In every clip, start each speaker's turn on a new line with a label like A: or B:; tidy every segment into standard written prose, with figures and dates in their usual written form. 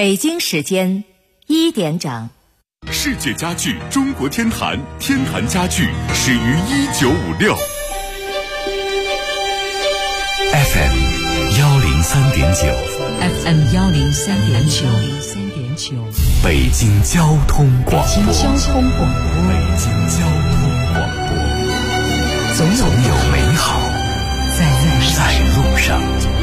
A: 北京时间1点整。
B: 世界家具中国天坛，天坛家具始于1956。
C: FM 103.9
D: FM 103.9
C: 北京交通广播。
D: 北京交通广播，总有美好在路上。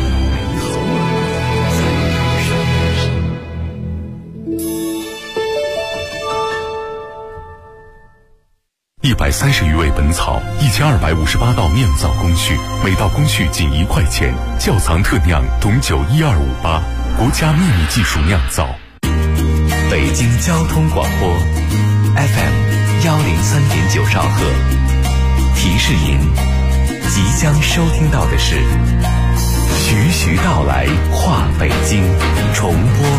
B: 130余味本草，1258道酿造工序，每道工序仅1块钱。窖藏特酿董酒12588，国家秘密技术酿造。
C: 北京交通广播 FM 103.9兆赫。提示您，即将收听到的是徐徐道来话北京重播。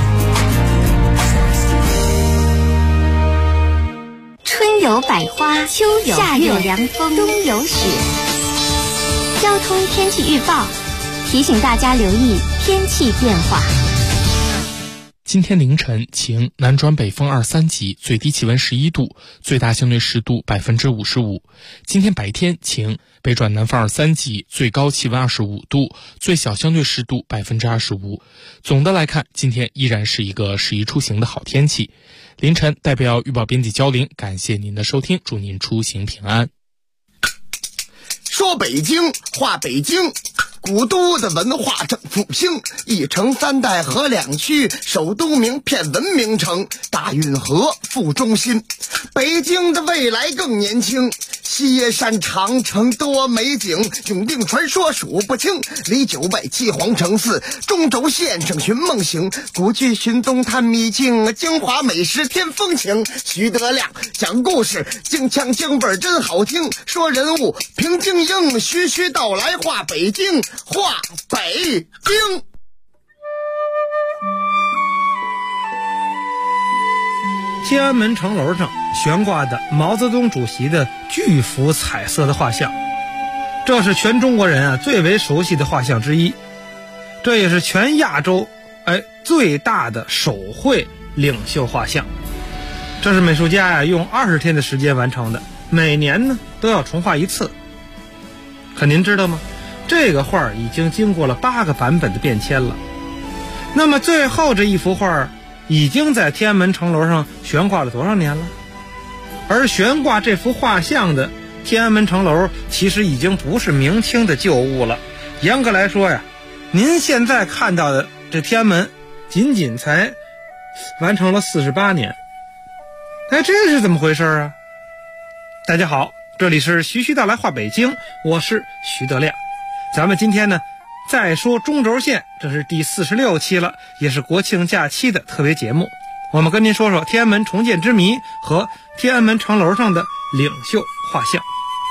E: 春有百花，秋有夏有凉风，冬有雪。交通天气预报提醒大家留意天气变化。
F: 今天凌晨晴，南转北风2、3级，最低气温11度，最大相对湿度55%。今天白天晴，北转南风2、3级，最高气温25度，最小相对湿度25%。总的来看，今天依然是一个适宜出行的好天气。凌晨代表预报编辑焦林，感谢您的收听，祝您出行平安。
G: 说北京，话北京，古都的文化正复兴，一城3代河2区，首都名片文明城，大运河副中心。北京的未来更年轻，西耶山长城多美景，永定传说数不清，离9外7皇城4，中轴线上寻梦行，古剧寻踪探秘境，京华美食添风情。徐德亮讲故事，京腔京味真好听，说人物评京英，徐徐道来话北京，话北京。
H: 天安门城楼上悬挂的毛泽东主席的巨幅彩色的画像，这是全中国人最为熟悉的画像之一，这也是全亚洲最大的手绘领袖画像。这是美术家用20天的时间完成的，每年呢都要重画一次。可您知道吗？这个画已经经过了8个版本的变迁了。那么最后这一幅画已经在天安门城楼上悬挂了多少年了？而悬挂这幅画像的天安门城楼其实已经不是明清的旧物了。严格来说呀，您现在看到的这天安门仅仅才完成了48年。这是怎么回事啊？大家好，这里是徐徐道来话北京，我是徐德亮。咱们今天呢再说中轴线，这是第46期了，也是国庆假期的特别节目。我们跟您说说天安门重建之谜和天安门城楼上的领袖画像。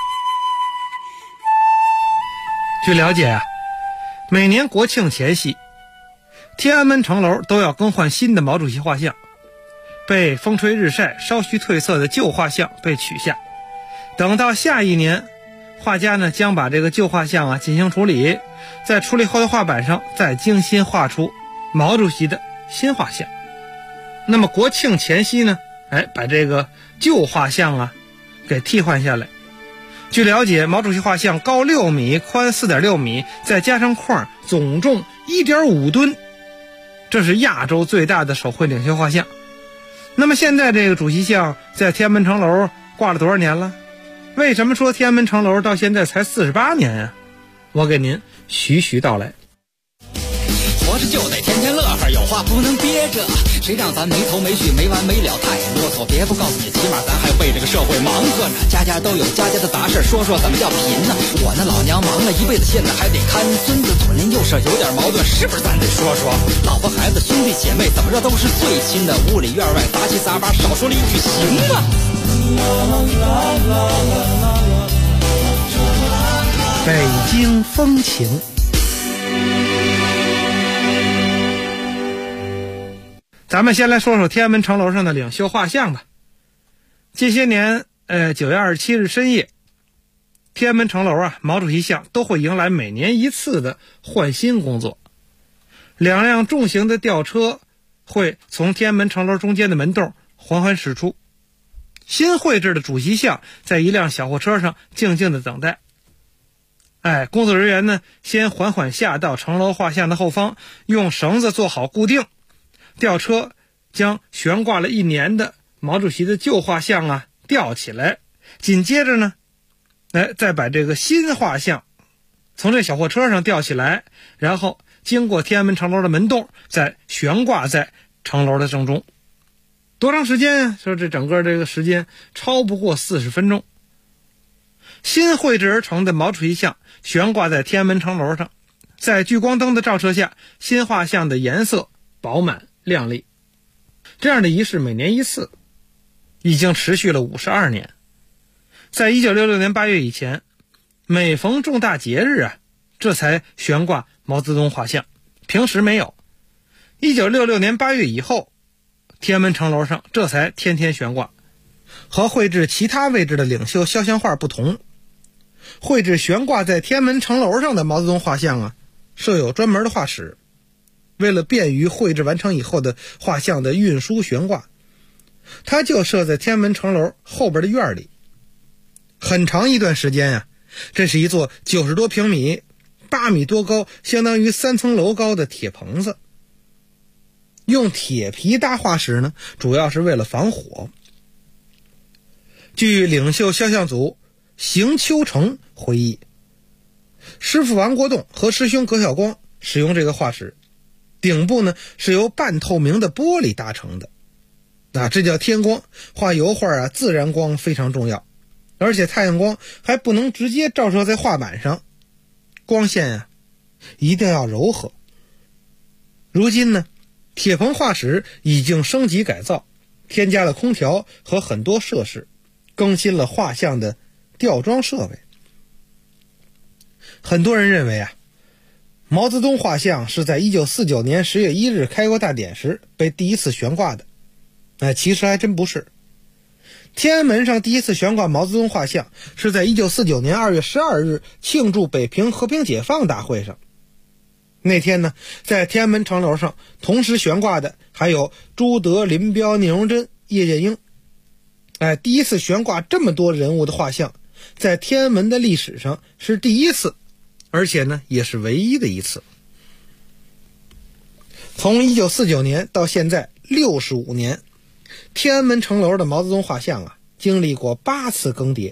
H: 据了解每年国庆前夕，天安门城楼都要更换新的毛主席画像，被风吹日晒稍虚褪色的旧画像被取下，等到下一年，画家呢将把这个旧画像进行处理，在处理后的画板上再精心画出毛主席的新画像。那么国庆前夕呢把这个旧画像给替换下来。据了解，毛主席画像高6米，宽4.6米，再加上框，总重1.5吨，这是亚洲最大的手绘领袖画像。那么现在这个主席像在天安门城楼挂了多少年了？为什么说天安门城楼到现在才48年呀？我给您徐徐道来。
I: 活着就得天天乐呵，有话不能憋着，谁让咱没头没绪没完没了太啰嗦。别不告诉你，起码咱还为这个社会忙活呢。家家都有家家的杂事，说说怎么叫贫呢？我那老娘忙了一辈子，现在还得看孙子，左邻右舍有点矛盾，是不是咱得说说？老婆孩子兄弟姐妹怎么着都是最亲的，屋里院外杂七杂八，少说了一句行吗？
H: 北京风情。咱们先来说说天安门城楼上的领袖画像吧。这些年9月27日深夜，天安门城楼毛主席像都会迎来每年一次的换新工作。2辆重型的吊车会从天安门城楼中间的门洞缓缓驶出。新绘制的主席像在一辆小货车上静静地等待。工作人员呢，先缓缓下到城楼画像的后方，用绳子做好固定，吊车将悬挂了1年的毛主席的旧画像吊起来，紧接着呢，再把这个新画像从这小货车上吊起来，然后经过天安门城楼的门洞，再悬挂在城楼的正中。多长时间啊？说这整个这个时间超不过40分钟。新绘制而成的毛主席像悬挂在天安门城楼上，在聚光灯的照射下，新画像的颜色饱满亮丽。这样的仪式每年一次，已经持续了52年。在1966年8月以前，每逢重大节日这才悬挂毛泽东画像，平时没有。1966年8月以后，天安门城楼上这才天天悬挂。和绘制其他位置的领袖肖像画不同，绘制悬挂在天安门城楼上的毛泽东画像设有专门的画室，为了便于绘制完成以后的画像的运输悬挂，它就设在天安门城楼后边的院里。很长一段时间这是一座90多平米、8米多高，相当于3层楼高的铁棚子。用铁皮搭画室呢，主要是为了防火。据领袖肖像组邢秋成回忆，师傅王国栋和师兄葛晓光使用这个画室，顶部呢是由半透明的玻璃搭成的。这叫天光，画油画自然光非常重要，而且太阳光还不能直接照射在画板上，光线一定要柔和。如今呢，铁棚画室已经升级改造，添加了空调和很多设施，更新了画像的吊装设备。很多人认为毛泽东画像是在1949年10月1日开国大典时被第一次悬挂的，其实还真不是。天安门上第一次悬挂毛泽东画像是在1949年2月12日庆祝北平和平解放大会上。那天呢，在天安门城楼上同时悬挂的还有朱德、林彪、聂荣臻、叶剑英。第一次悬挂这么多人物的画像，在天安门的历史上是第一次，而且呢，也是唯一的一次。从1949年到现在65年，天安门城楼的毛泽东画像经历过8次更迭。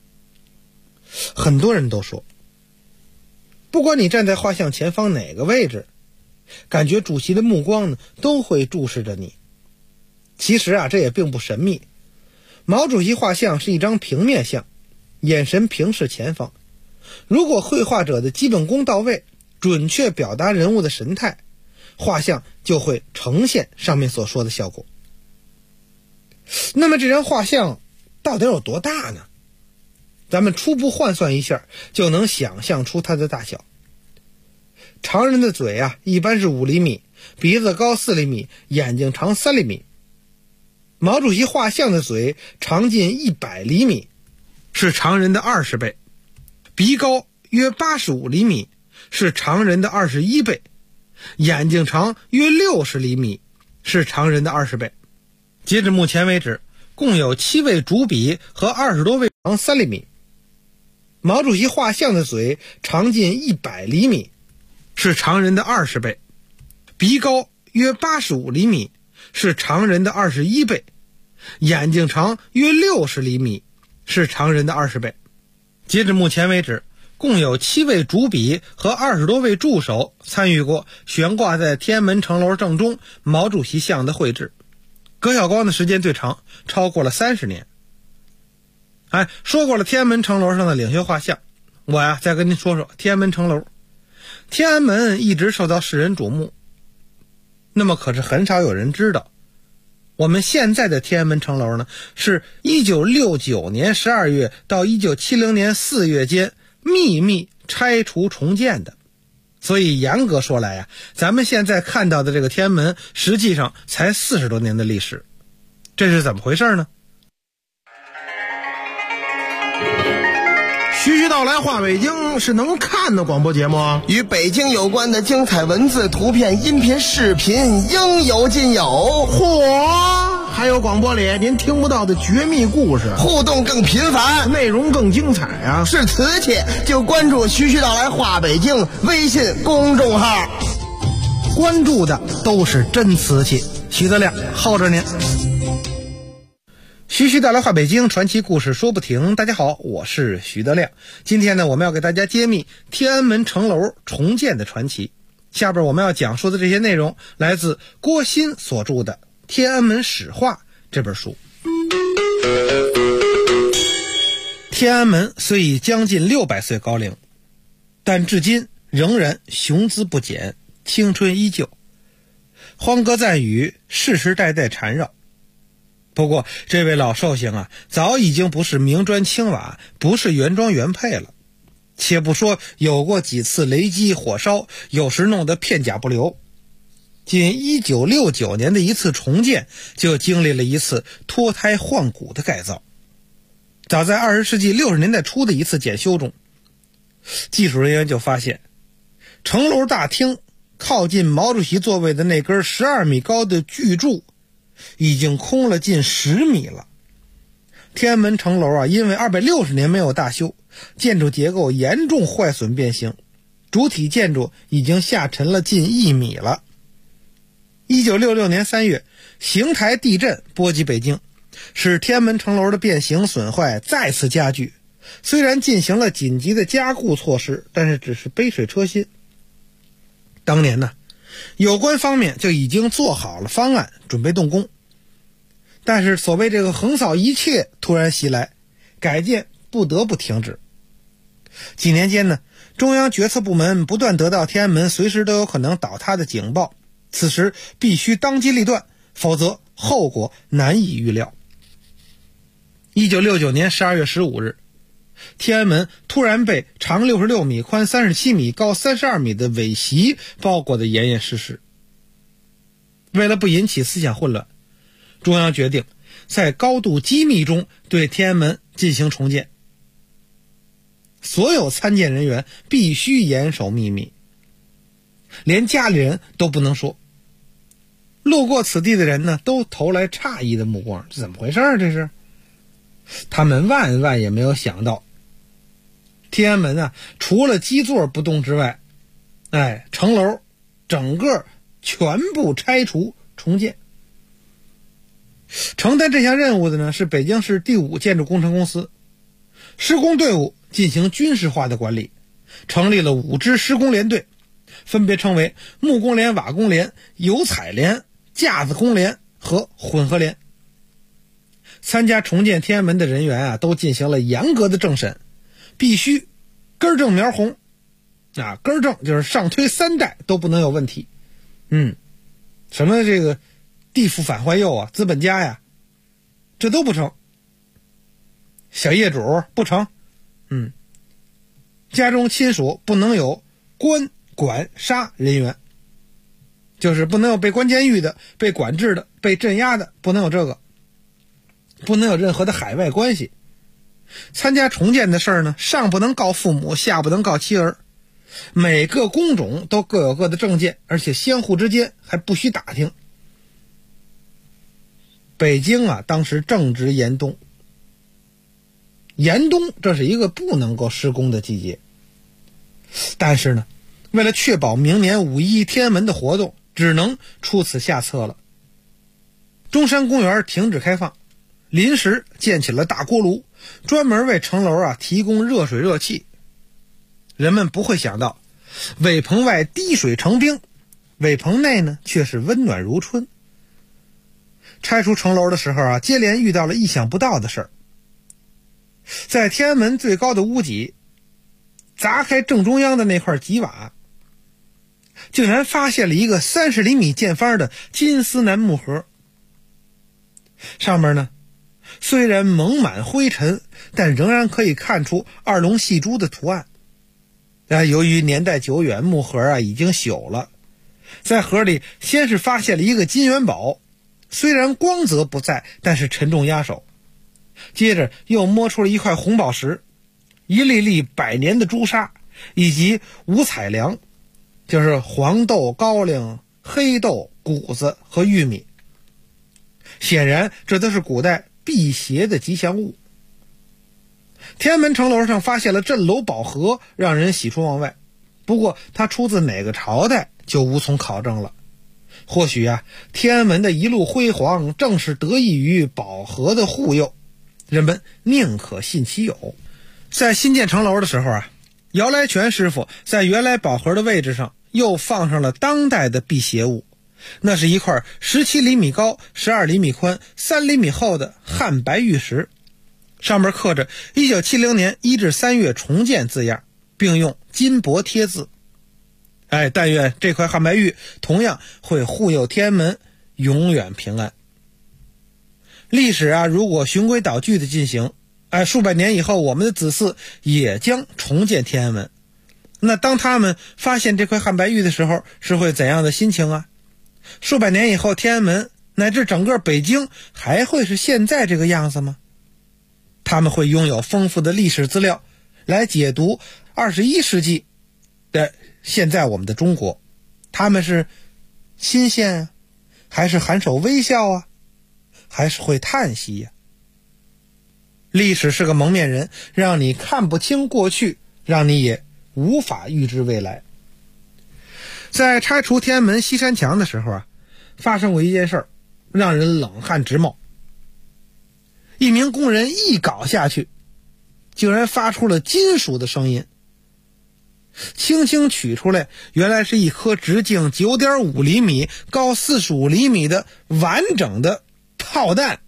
H: 很多人都说，不管你站在画像前方哪个位置，感觉主席的目光呢都会注视着你。其实这也并不神秘。毛主席画像是一张平面像，眼神平视前方。如果绘画者的基本功到位，准确表达人物的神态，画像就会呈现上面所说的效果。那么这张画像到底有多大呢？咱们初步换算一下，就能想象出它的大小。常人的嘴一般是5厘米，鼻子高4厘米，眼睛长3厘米。毛主席画像的嘴长近100厘米，是常人的20倍，鼻高约85厘米，是常人的21倍，眼睛长约60厘米，是常人的20倍。截至目前为止，共有7位主笔和20多位长3厘米。毛主席画像的嘴长近100厘米，是常人的20倍，鼻高约85厘米，是常人的21倍，眼睛长约60厘米，是常人的20倍。截至目前为止，共有7位主笔和20多位助手参与过悬挂在天安门城楼正中毛主席像的绘制。葛晓光的时间最长，超过了30年。说过了天安门城楼上的领袖画像，我再跟您说说天安门城楼。天安门一直受到世人瞩目，那么可是很少有人知道，我们现在的天安门城楼呢，是1969年12月到1970年4月间秘密拆除重建的。所以严格说来咱们现在看到的这个天安门实际上才40多年的历史。这是怎么回事呢？
J: 徐徐道来话北京是能看的广播节目啊，
G: 与北京有关的精彩文字、图片、音频、视频应有尽有。
J: 嚯！还有广播里您听不到的绝密故事，
G: 互动更频繁，
J: 内容更精彩啊！
G: 是瓷器就关注徐徐道来话北京微信公众号，
J: 关注的都是真瓷器。徐德亮候着您。徐徐道来话北京，传奇故事说不停。大家好，我是徐德亮。今天呢，我们要给大家揭秘天安门城楼重建的传奇。下边我们要讲述的这些内容来自郭鑫所著的《天安门史话》这本书。天安门虽已将近600岁高龄，但至今仍然雄姿不减，青春依旧，欢歌赞语世世代代缠绕。不过这位老寿星啊，早已经不是明砖青瓦，不是原装原配了。且不说有过几次雷击火烧，有时弄得片甲不留，仅1969年的一次重建就经历了一次脱胎换骨的改造。早在20世纪60年代初的一次检修中，技术人员就发现城楼大厅靠近毛主席座位的那根12米高的巨柱已经空了近10米了。天安门城楼啊，因为260年没有大修，建筑结构严重坏损变形，主体建筑已经下沉了近1米了。1966年3月，邢台地震波及北京，使天安门城楼的变形损坏再次加剧。虽然进行了紧急的加固措施，但是只是杯水车薪。当年呢，有关方面就已经做好了方案，准备动工。但是所谓这个横扫一切突然袭来，改建不得不停止。几年间呢，中央决策部门不断得到天安门随时都有可能倒塌的警报，此时必须当机立断，否则后果难以预料。1969年12月15日，天安门突然被长66米、宽37米、高32米的伪席包裹得严严实实。为了不引起思想混乱，中央决定在高度机密中对天安门进行重建，所有参建人员必须严守秘密，连家里人都不能说。路过此地的人呢，都投来诧异的目光，这怎么回事啊？这是他们万万也没有想到，天安门啊，除了基座不动之外，城楼整个全部拆除重建。承担这项任务的呢，是北京市第5建筑工程公司。施工队伍进行军事化的管理，成立了5支施工联队，分别称为木工联、瓦工联、油彩联、架子工联和混合联。参加重建天安门的人员啊，都进行了严格的政审，必须根正苗红啊，根正就是上推3代都不能有问题。什么这个地富反坏右啊，资本家呀，这都不成。小业主不成，家中亲属不能有关管杀人员，就是不能有被关监狱的、被管制的、被镇压的，不能有这个，不能有任何的海外关系。参加重建的事儿呢，上不能告父母，下不能告妻儿。每个工种都各有各的证件，而且相互之间还不许打听。北京啊，当时正值严冬，这是一个不能够施工的季节。但是呢，为了确保明年5·1天安门的活动，只能出此下策了。中山公园停止开放，临时建起了大锅炉，专门为城楼啊提供热水热气。人们不会想到，苇棚外滴水成冰，苇棚内呢却是温暖如春。拆除城楼的时候啊，接连遇到了意想不到的事儿。在天安门最高的屋脊砸开正中央的那块基瓦，竟然发现了一个30厘米见方的金丝楠木盒。上面呢，虽然蒙满灰尘，但仍然可以看出2龙戏珠的图案。由于年代久远，木盒啊已经朽了。在盒里先是发现了一个金元宝，虽然光泽不在，但是沉重压手。接着又摸出了一块红宝石， 一粒粒百年的朱砂，以及五彩粮，就是黄豆、高粱、黑豆、谷子和玉米。显然这都是古代辟邪的吉祥物。天安门城楼上发现了镇楼宝盒，让人喜出望外。不过它出自哪个朝代就无从考证了。或许天安门的一路辉煌正是得益于宝盒的护佑，人们宁可信其有。在新建城楼的时候姚来全师傅在原来宝盒的位置上又放上了当代的辟邪物，那是一块17厘米高、12厘米宽、3厘米厚的汉白玉石，上面刻着1970年1至3月重建字样，并用金箔贴字。但愿这块汉白玉同样会护佑天安门永远平安。历史如果循规蹈矩的进行，数百年以后我们的子嗣也将重建天安门。那当他们发现这块汉白玉的时候，是会怎样的心情数百年以后，天安门乃至整个北京还会是现在这个样子吗？他们会拥有丰富的历史资料来解读21世纪的现在我们的中国。他们是新鲜还是含首微笑还是会叹息历史是个蒙面人，让你看不清过去，让你也无法预知未来。在拆除天安门西山墙的时候发生过一件事儿，让人冷汗直冒。一名工人一镐下去，竟然发出了金属的声音。轻轻取出来，原来是一颗直径 9.5 厘米、高45厘米的完整的炮弹。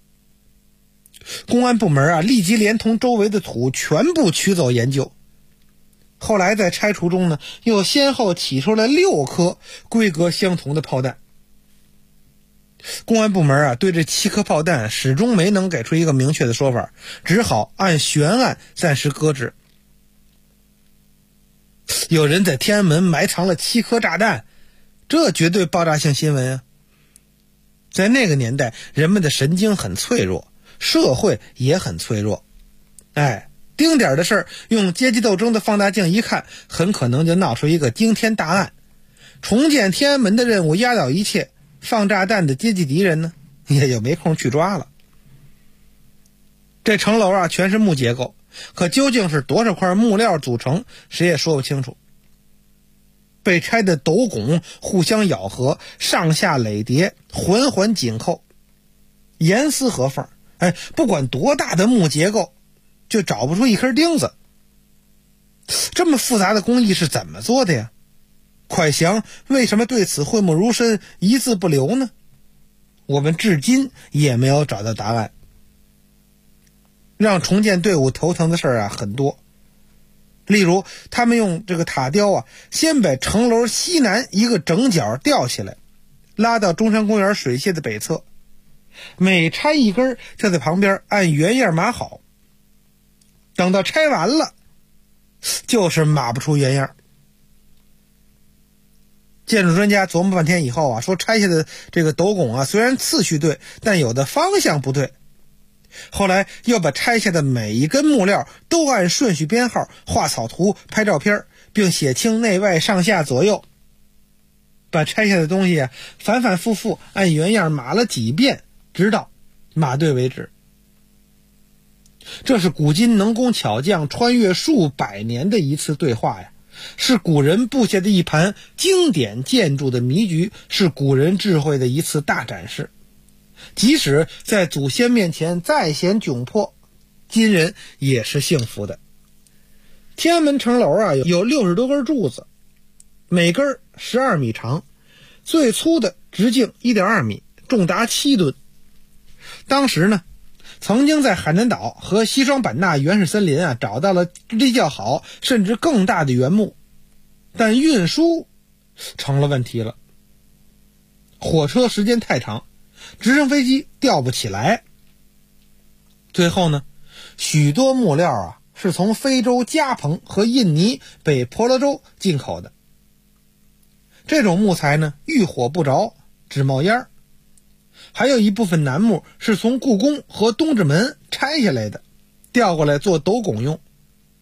J: 公安部门立即连同周围的土全部取走研究。后来在拆除中呢，又先后起出了6颗规格相同的炮弹。公安部门对这7颗炮弹始终没能给出一个明确的说法，只好按悬案暂时搁置。有人在天安门埋藏了7颗炸弹，这绝对爆炸性新闻在那个年代，人们的神经很脆弱，社会也很脆弱。丁点的事儿，用阶级斗争的放大镜一看，很可能就闹出一个惊天大案。重建天安门的任务压倒一切，放炸弹的阶级敌人呢，也就没空去抓了。这城楼全是木结构，可究竟是多少块木料组成，谁也说不清楚。被拆的斗拱互相咬合，上下垒叠，环环紧扣，严丝合缝。不管多大的木结构，就找不出一颗钉子。这么复杂的工艺是怎么做的呀？蒯祥为什么对此讳莫如深，一字不留呢？我们至今也没有找到答案。让重建队伍头疼的事儿很多。例如他们用这个塔吊先把城楼西南一个整角吊起来，拉到中山公园水榭的北侧，每拆一根就在旁边按原样码好。等到拆完了，就是码不出原样。建筑专家琢磨半天以后说拆下的这个斗拱虽然次序对，但有的方向不对。后来又把拆下的每一根木料都按顺序编号，画草图，拍照片，并写清内外上下左右。把拆下的东西反反复复按原样码了几遍，直到码对为止。这是古今能工巧匠穿越数百年的一次对话是古人布下的一盘经典建筑的迷局，是古人智慧的一次大展示。即使在祖先面前再显窘迫，今人也是幸福的。天安门城楼有60多根柱子，每根12米长，最粗的直径 1.2 米，重达7吨。当时呢，曾经在海南岛和西双版纳原始森林找到了质地较好甚至更大的原木，但运输成了问题了。火车时间太长，直升飞机吊不起来。最后呢，许多木料是从非洲加蓬和印尼北婆罗洲进口的。这种木材呢，遇火不着，只冒烟。还有一部分楠木是从故宫和东直门拆下来的，调过来做斗拱用。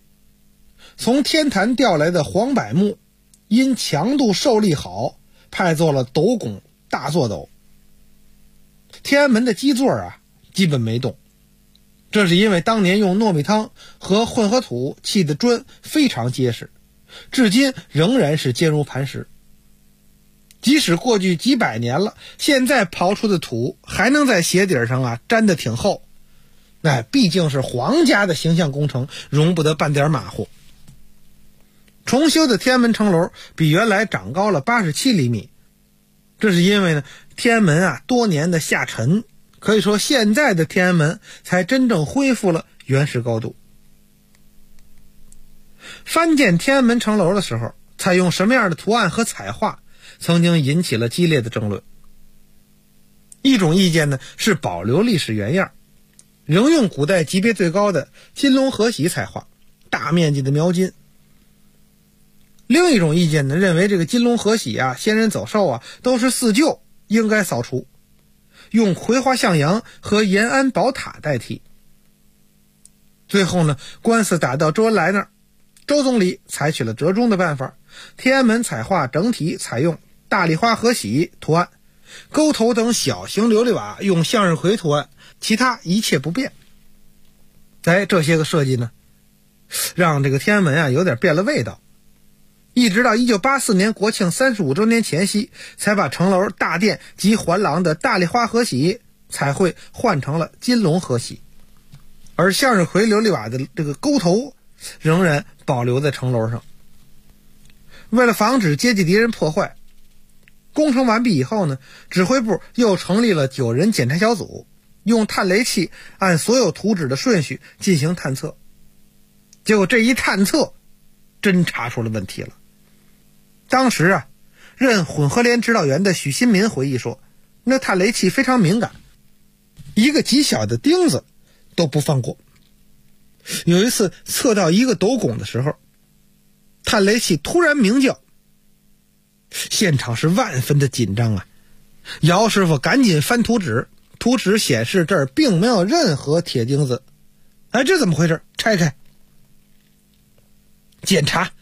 J: 从天坛调来的黄柏木，因强度受力好，派做了斗拱大坐斗。天安门的基座基本没动，这是因为当年用糯米汤和混合土砌的砖非常结实，至今仍然是坚如磐石。即使过去几百年了，现在刨出的土还能在鞋底上粘得挺厚。毕竟是皇家的形象工程，容不得半点马虎。重修的天安门城楼比原来长高了87厘米，这是因为呢，天安门多年的下沉，可以说现在的天安门才真正恢复了原始高度。翻建天安门城楼的时候，采用什么样的图案和彩画，曾经引起了激烈的争论。一种意见呢是保留历史原样，仍用古代级别最高的金龙河玺彩画，大面积的描金。另一种意见呢认为这个金龙河玺先人走寿都是四旧，应该扫除，用葵花向阳和延安宝塔代替。最后呢，官司打到周恩来那儿，周总理采取了折中的办法，天安门彩画整体采用大丽花河玺图案，沟头等小型琉璃瓦用向日葵图案，其他一切不变。这些个设计呢，让这个天安门有点变了味道。一直到1984年国庆35周年前夕，才把城楼大殿及环廊的大丽花河玺彩绘换成了金龙河玺，而向日葵琉璃瓦的这个沟头仍然保留在城楼上。为了防止阶级敌人破坏，工程完毕以后呢，指挥部又成立了9人检查小组，用探雷器按所有图纸的顺序进行探测。结果这一探测真查出了问题了。当时任混合连指导员的许新民回忆说，那探雷器非常敏感，一个极小的钉子都不放过。有一次测到一个斗拱的时候，探雷器突然鸣叫，现场是万分的紧张姚师傅赶紧翻图纸，图纸显示这儿并没有任何铁钉子。这怎么回事？拆开检查，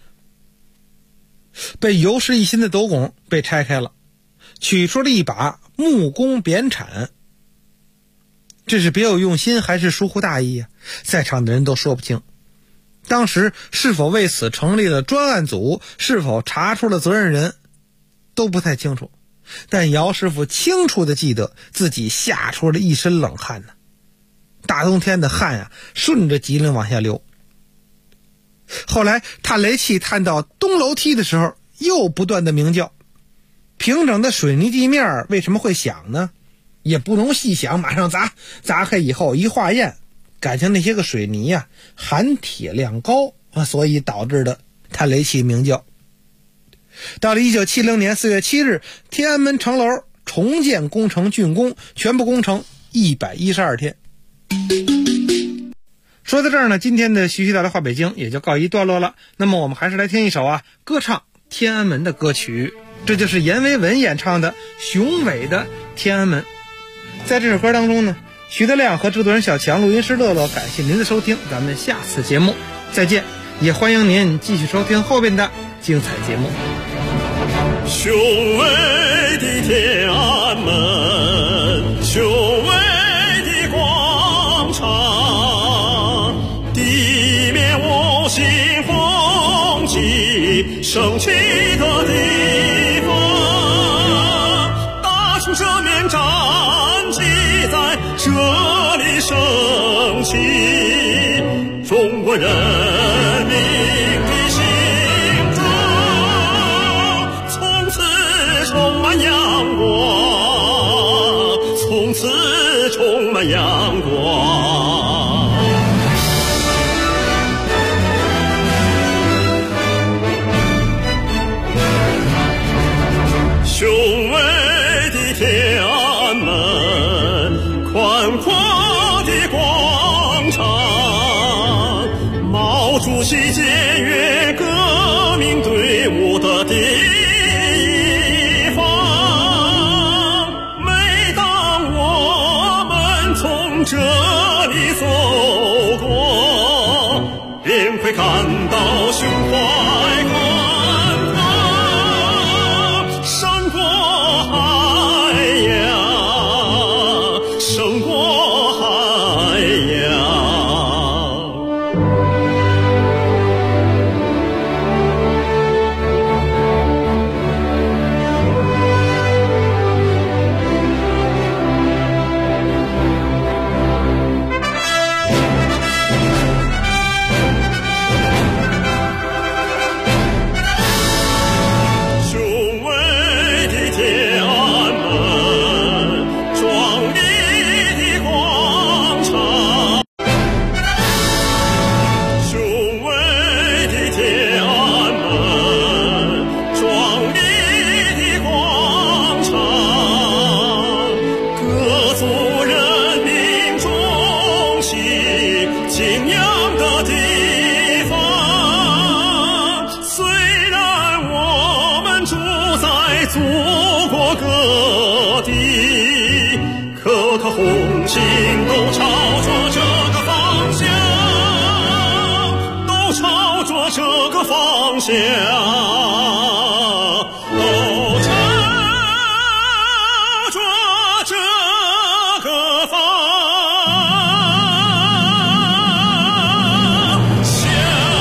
J: 被油湿一新的斗拱被拆开了，取出了一把木工扁铲。这是别有用心还是疏忽大意在场的人都说不清。当时是否为此成立了专案组，是否查出了责任人，都不太清楚。但姚师傅清楚地记得自己吓出了一身冷汗大冬天的汗顺着脊梁往下流。后来探雷器探到东楼梯的时候，又不断的鸣叫。平整的水泥地面为什么会响呢？也不能细想，马上砸开以后一化验，感情那些个水泥含铁量高所以导致的探雷器鸣叫。到了1970年4月7日，天安门城楼重建工程竣工，全部工程112天。说到这儿呢，今天的徐徐道来话北京也就告一段落了。那么我们还是来听一首歌唱天安门的歌曲，这就是阎维文演唱的《雄伟的天安门》。在这首歌当中呢，徐德亮和制作人小强、录音师乐乐，感谢您的收听，咱们下次节目再见，也欢迎您继续收听后边的精彩节目。
K: 雄伟的天安门，雄伟的广场，地面五星红旗升起的地方，大清这面战绩在这里升起，中国人民的心中从此充满阳光，从此充满阳光。雄伟的天安宽阔的广场， 祖国各地，颗颗红星都朝着这个方向，都朝着这个方向，都朝着这个方向。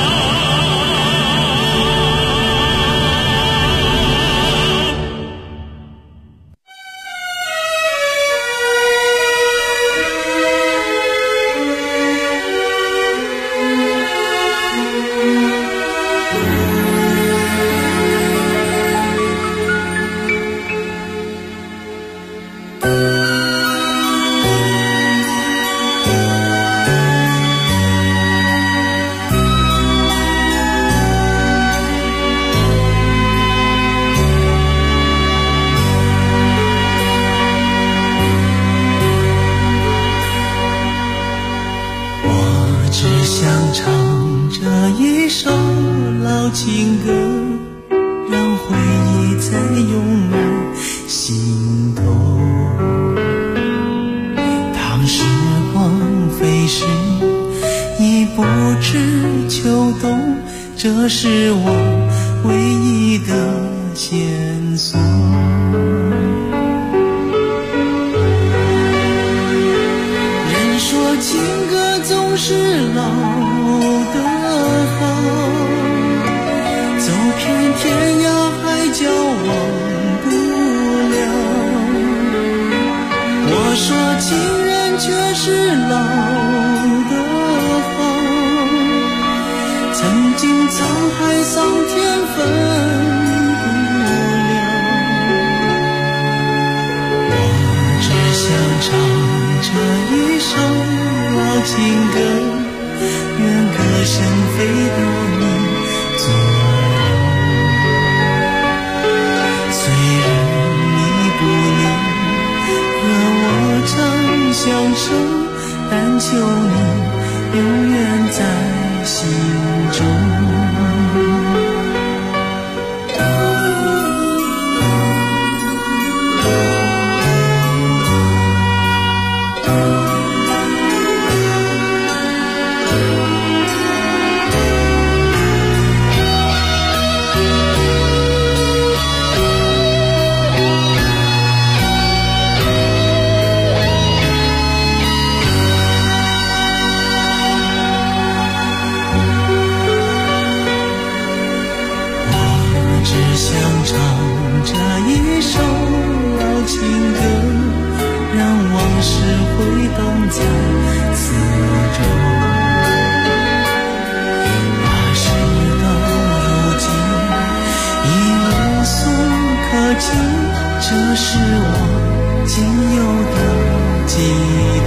L: 情歌，让回忆再涌满心头。当时光飞逝，已不知秋冬，这是我唯一的线索。人说情歌总是老的好，走遍天涯海角忘不了。我说情人却是老的好，曾经沧海桑田分不了。我只想唱这一首老情歌，愿歌声飞到你左右。虽然你不能和我长相守，但求你永远在心中。这是我仅有的记忆。